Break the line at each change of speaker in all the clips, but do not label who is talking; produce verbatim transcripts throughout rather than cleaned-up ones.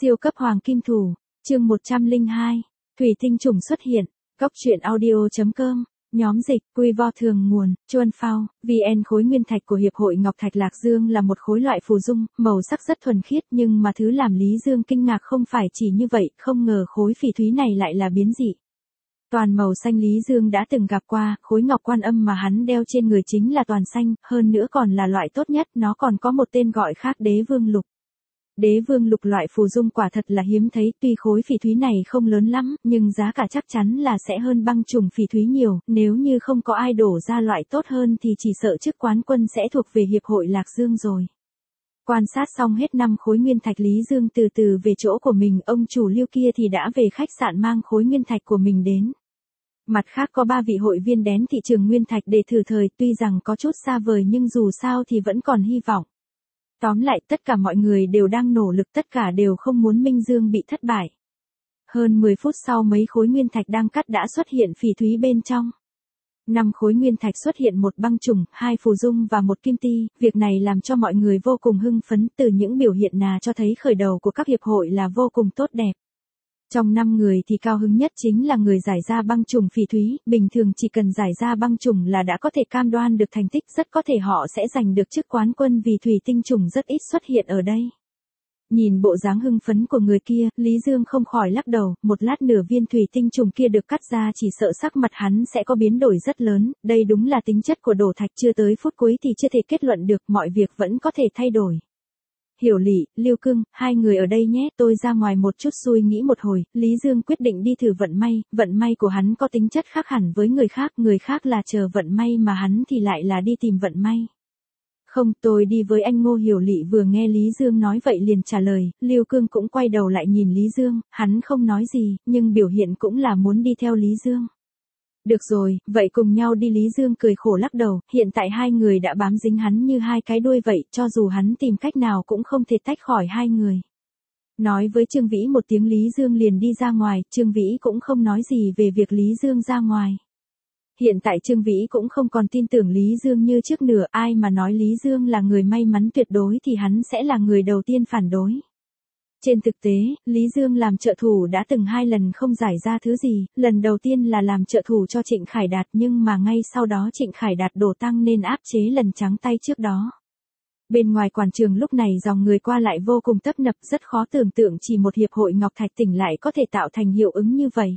Siêu cấp hoàng kim thủ, chương một trăm lẻ hai, thủy tinh trùng xuất hiện, góc truyện audio.com, nhóm dịch, quy vo thường nguồn, Chuan Phao, vn khối nguyên thạch của Hiệp hội Ngọc Thạch Lạc Dương là một khối loại phù dung, màu sắc rất thuần khiết nhưng mà thứ làm Lý Dương kinh ngạc không phải chỉ như vậy, không ngờ khối phỉ thúy này lại là biến dị. Toàn màu xanh Lý Dương đã từng gặp qua, khối ngọc quan âm mà hắn đeo trên người chính là toàn xanh, hơn nữa còn là loại tốt nhất, nó còn có một tên gọi khác Đế Vương Lục. Đế Vương Lục loại phù dung quả thật là hiếm thấy, tuy khối phỉ thúy này không lớn lắm, nhưng giá cả chắc chắn là sẽ hơn băng trùng phỉ thúy nhiều, nếu như không có ai đổ ra loại tốt hơn thì chỉ sợ chức quán quân sẽ thuộc về Hiệp hội Lạc Dương rồi. Quan sát xong hết năm khối nguyên thạch, Lý Dương từ từ về chỗ của mình, ông chủ Liêu kia thì đã về khách sạn mang khối nguyên thạch của mình đến. Mặt khác có ba vị hội viên đến thị trường nguyên thạch để thử thời, tuy rằng có chút xa vời nhưng dù sao thì vẫn còn hy vọng. Tóm lại tất cả mọi người đều đang nỗ lực, tất cả đều không muốn Minh Dương bị thất bại. Hơn mười phút sau mấy khối nguyên thạch đang cắt đã xuất hiện phỉ thúy bên trong. Năm khối nguyên thạch xuất hiện một băng trùng, hai phù dung và một kim ti, việc này làm cho mọi người vô cùng hưng phấn, từ những biểu hiện nà cho thấy khởi đầu của các hiệp hội là vô cùng tốt đẹp. Trong năm người thì cao hứng nhất chính là người giải ra băng trùng phỉ thúy, bình thường chỉ cần giải ra băng trùng là đã có thể cam đoan được thành tích, rất có thể họ sẽ giành được chức quán quân vì thủy tinh trùng rất ít xuất hiện ở đây. Nhìn bộ dáng hưng phấn của người kia, Lý Dương không khỏi lắc đầu, một lát nửa viên thủy tinh trùng kia được cắt ra chỉ sợ sắc mặt hắn sẽ có biến đổi rất lớn, đây đúng là tính chất của đổ thạch, chưa tới phút cuối thì chưa thể kết luận được, mọi việc vẫn có thể thay đổi. Hiểu Lị, Liêu Cưng, hai người ở đây nhé, tôi ra ngoài một chút suy nghĩ một hồi, Lý Dương quyết định đi thử vận may, vận may của hắn có tính chất khác hẳn với người khác, người khác là chờ vận may mà hắn thì lại là đi tìm vận may. Không, tôi đi với anh. Ngô Hiểu Lị vừa nghe Lý Dương nói vậy liền trả lời, Liêu Cương cũng quay đầu lại nhìn Lý Dương, hắn không nói gì, nhưng biểu hiện cũng là muốn đi theo Lý Dương. Được rồi, vậy cùng nhau đi. Lý Dương cười khổ lắc đầu, hiện tại hai người đã bám dính hắn như hai cái đuôi vậy, cho dù hắn tìm cách nào cũng không thể tách khỏi hai người. Nói với Trương Vĩ một tiếng Lý Dương liền đi ra ngoài, Trương Vĩ cũng không nói gì về việc Lý Dương ra ngoài. Hiện tại Trương Vĩ cũng không còn tin tưởng Lý Dương như trước nữa, ai mà nói Lý Dương là người may mắn tuyệt đối thì hắn sẽ là người đầu tiên phản đối. Trên thực tế, Lý Dương làm trợ thủ đã từng hai lần không giải ra thứ gì, lần đầu tiên là làm trợ thủ cho Trịnh Khải Đạt nhưng mà ngay sau đó Trịnh Khải Đạt đổ tăng nên áp chế lần trắng tay trước đó. Bên ngoài quảng trường lúc này dòng người qua lại vô cùng tấp nập, rất khó tưởng tượng chỉ một hiệp hội Ngọc Thạch tỉnh lại có thể tạo thành hiệu ứng như vậy.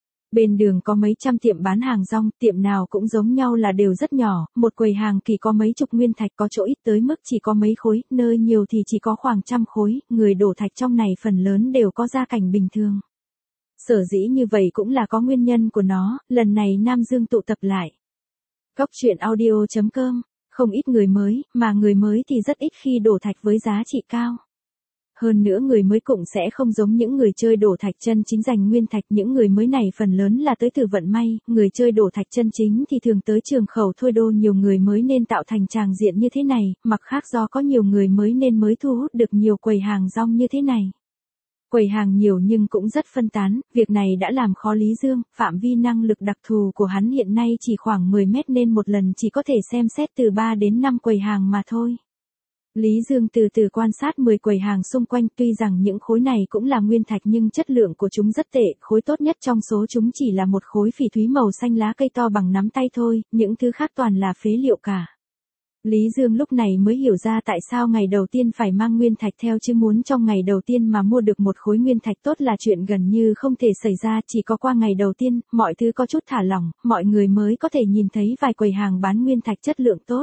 Bên đường có mấy trăm tiệm bán hàng rong, tiệm nào cũng giống nhau là đều rất nhỏ, một quầy hàng kỳ có mấy chục nguyên thạch, có chỗ ít tới mức chỉ có mấy khối, nơi nhiều thì chỉ có khoảng trăm khối, người đổ thạch trong này phần lớn đều có gia cảnh bình thường. Sở dĩ như vậy cũng là có nguyên nhân của nó, lần này Nam Dương tụ tập lại. Góc truyện audio.com, không ít người mới, mà người mới thì rất ít khi đổ thạch với giá trị cao. Hơn nữa người mới cũng sẽ không giống những người chơi đổ thạch chân chính giành nguyên thạch, những người mới này phần lớn là tới từ vận may, người chơi đổ thạch chân chính thì thường tới trường khẩu thôi đô, nhiều người mới nên tạo thành tràng diện như thế này, mặt khác do có nhiều người mới nên mới thu hút được nhiều quầy hàng rong như thế này. Quầy hàng nhiều nhưng cũng rất phân tán, việc này đã làm khó Lý Dương, phạm vi năng lực đặc thù của hắn hiện nay chỉ khoảng mười mét nên một lần chỉ có thể xem xét từ ba đến năm quầy hàng mà thôi. Lý Dương từ từ quan sát mười quầy hàng xung quanh, tuy rằng những khối này cũng là nguyên thạch nhưng chất lượng của chúng rất tệ, khối tốt nhất trong số chúng chỉ là một khối phỉ thúy màu xanh lá cây to bằng nắm tay thôi, những thứ khác toàn là phế liệu cả. Lý Dương lúc này mới hiểu ra tại sao ngày đầu tiên phải mang nguyên thạch theo, chứ muốn trong ngày đầu tiên mà mua được một khối nguyên thạch tốt là chuyện gần như không thể xảy ra, chỉ có qua ngày đầu tiên, mọi thứ có chút thả lỏng, mọi người mới có thể nhìn thấy vài quầy hàng bán nguyên thạch chất lượng tốt.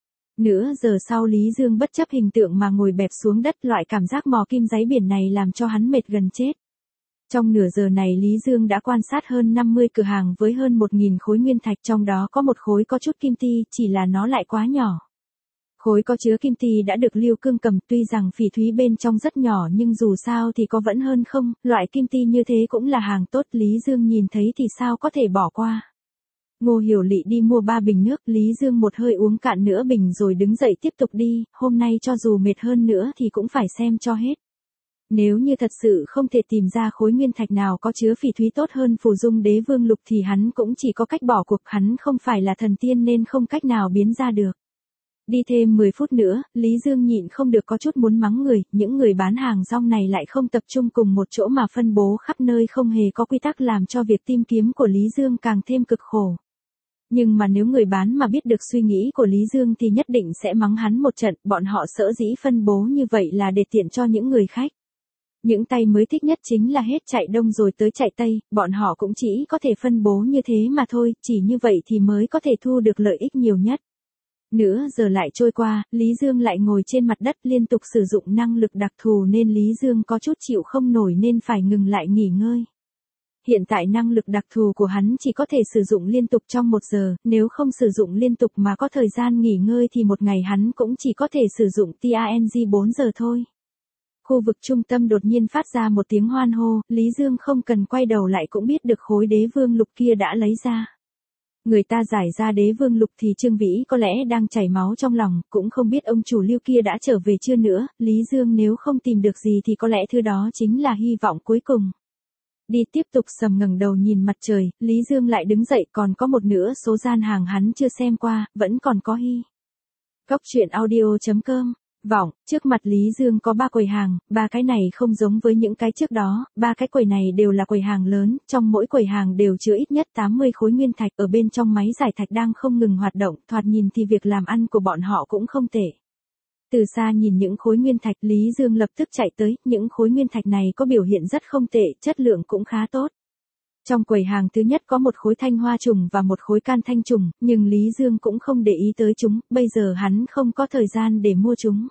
Nửa giờ sau Lý Dương bất chấp hình tượng mà ngồi bẹp xuống đất, loại cảm giác mò kim đáy biển này làm cho hắn mệt gần chết. Trong nửa giờ này Lý Dương đã quan sát hơn năm mươi cửa hàng với hơn một nghìn khối nguyên thạch, trong đó có một khối có chút kim ti, chỉ là nó lại quá nhỏ. Khối có chứa kim ti đã được Liêu Cương cầm, tuy rằng phỉ thúy bên trong rất nhỏ nhưng dù sao thì có vẫn hơn không, loại kim ti như thế cũng là hàng tốt, Lý Dương nhìn thấy thì sao có thể bỏ qua. Ngô Hiểu Lị đi mua ba bình nước, Lý Dương một hơi uống cạn nửa bình rồi đứng dậy tiếp tục đi, hôm nay cho dù mệt hơn nữa thì cũng phải xem cho hết. Nếu như thật sự không thể tìm ra khối nguyên thạch nào có chứa phỉ thúy tốt hơn phù dung Đế Vương Lục thì hắn cũng chỉ có cách bỏ cuộc, hắn không phải là thần tiên nên không cách nào biến ra được. Đi thêm mười phút nữa, Lý Dương nhịn không được có chút muốn mắng người, những người bán hàng rong này lại không tập trung cùng một chỗ mà phân bố khắp nơi không hề có quy tắc làm cho việc tìm kiếm của Lý Dương càng thêm cực khổ. Nhưng mà nếu người bán mà biết được suy nghĩ của Lý Dương thì nhất định sẽ mắng hắn một trận, bọn họ sở dĩ phân bố như vậy là để tiện cho những người khách. Những tay mới thích nhất chính là hết chạy đông rồi tới chạy tây, bọn họ cũng chỉ có thể phân bố như thế mà thôi, chỉ như vậy thì mới có thể thu được lợi ích nhiều nhất. Nửa giờ lại trôi qua, Lý Dương lại ngồi trên mặt đất liên tục sử dụng năng lực đặc thù nên Lý Dương có chút chịu không nổi nên phải ngừng lại nghỉ ngơi. Hiện tại năng lực đặc thù của hắn chỉ có thể sử dụng liên tục trong một giờ, nếu không sử dụng liên tục mà có thời gian nghỉ ngơi thì một ngày hắn cũng chỉ có thể sử dụng tang bốn giờ thôi. Khu vực trung tâm đột nhiên phát ra một tiếng hoan hô, Lý Dương không cần quay đầu lại cũng biết được khối đế vương lục kia đã lấy ra. Người ta giải ra đế vương lục thì Trương Vĩ có lẽ đang chảy máu trong lòng, cũng không biết ông chủ Lưu kia đã trở về chưa nữa, Lý Dương nếu không tìm được gì thì có lẽ thứ đó chính là hy vọng cuối cùng. Đi tiếp tục sầm ngẩng đầu nhìn mặt trời, Lý Dương lại đứng dậy, còn có một nửa số gian hàng hắn chưa xem qua, vẫn còn có hy. Góc truyện audio chấm com Vọng, trước mặt Lý Dương có ba quầy hàng, ba cái này không giống với những cái trước đó, ba cái quầy này đều là quầy hàng lớn, trong mỗi quầy hàng đều chứa ít nhất tám mươi khối nguyên thạch, ở bên trong máy giải thạch đang không ngừng hoạt động, thoạt nhìn thì việc làm ăn của bọn họ cũng không tệ. Từ xa nhìn những khối nguyên thạch, Lý Dương lập tức chạy tới, những khối nguyên thạch này có biểu hiện rất không tệ, chất lượng cũng khá tốt. Trong quầy hàng thứ nhất có một khối thanh hoa trùng và một khối can thanh trùng, nhưng Lý Dương cũng không để ý tới chúng, bây giờ hắn không có thời gian để mua chúng.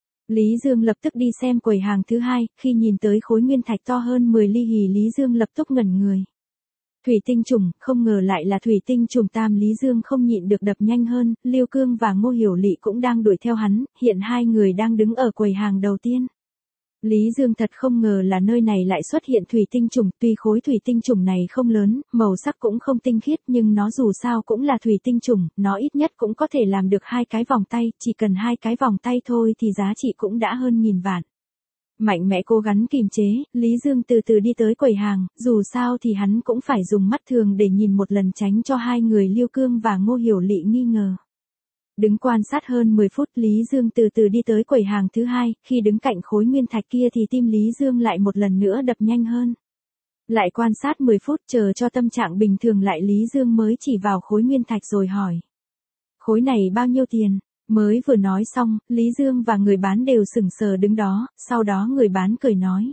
Lý Dương lập tức đi xem quầy hàng thứ hai, khi nhìn tới khối nguyên thạch to hơn mười ly hì Lý Dương lập tức ngẩn người. Thủy tinh trùng, không ngờ lại là thủy tinh trùng tam. Lý Dương không nhịn được đập nhanh hơn, Lưu Cương và Ngô Hiểu Lị cũng đang đuổi theo hắn, hiện hai người đang đứng ở quầy hàng đầu tiên. Lý Dương thật không ngờ là nơi này lại xuất hiện thủy tinh trùng, tuy khối thủy tinh trùng này không lớn, màu sắc cũng không tinh khiết nhưng nó dù sao cũng là thủy tinh trùng, nó ít nhất cũng có thể làm được hai cái vòng tay, chỉ cần hai cái vòng tay thôi thì giá trị cũng đã hơn nghìn vạn. Mạnh mẽ cố gắng kìm chế, Lý Dương từ từ đi tới quầy hàng, dù sao thì hắn cũng phải dùng mắt thường để nhìn một lần tránh cho hai người Lưu Cương và Ngô Hiểu Lị nghi ngờ. Đứng quan sát hơn mười phút Lý Dương từ từ đi tới quầy hàng thứ hai, khi đứng cạnh khối nguyên thạch kia thì tim Lý Dương lại một lần nữa đập nhanh hơn. Lại quan sát mười phút chờ cho tâm trạng bình thường lại Lý Dương mới chỉ vào khối nguyên thạch rồi hỏi. Khối này bao nhiêu tiền? Mới vừa nói xong, Lý Dương và người bán đều sững sờ đứng đó, sau đó người bán cười nói.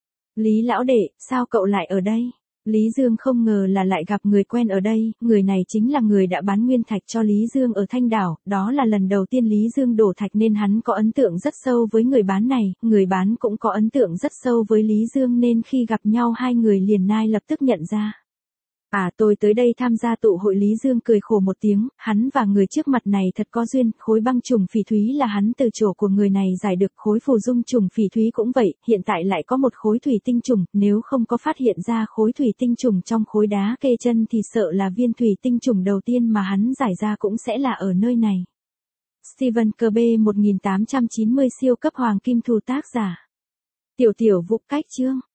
Lý lão đệ, sao cậu lại ở đây? Lý Dương không ngờ là lại gặp người quen ở đây, người này chính là người đã bán nguyên thạch cho Lý Dương ở Thanh Đảo, đó là lần đầu tiên Lý Dương đổ thạch nên hắn có ấn tượng rất sâu với người bán này, người bán cũng có ấn tượng rất sâu với Lý Dương nên khi gặp nhau hai người liền nai lập tức nhận ra. À tôi tới đây tham gia tụ hội. Lý Dương cười khổ một tiếng, hắn và người trước mặt này thật có duyên, khối băng trùng phỉ thúy là hắn từ chỗ của người này giải được, khối phù dung trùng phỉ thúy cũng vậy, hiện tại lại có một khối thủy tinh trùng, nếu không có phát hiện ra khối thủy tinh trùng trong khối đá kê chân thì sợ là viên thủy tinh trùng đầu tiên mà hắn giải ra cũng sẽ là ở nơi này. Stephen K B một nghìn tám trăm chín mươi siêu cấp hoàng kim thù tác giả. Tiểu tiểu Vũ cách chương.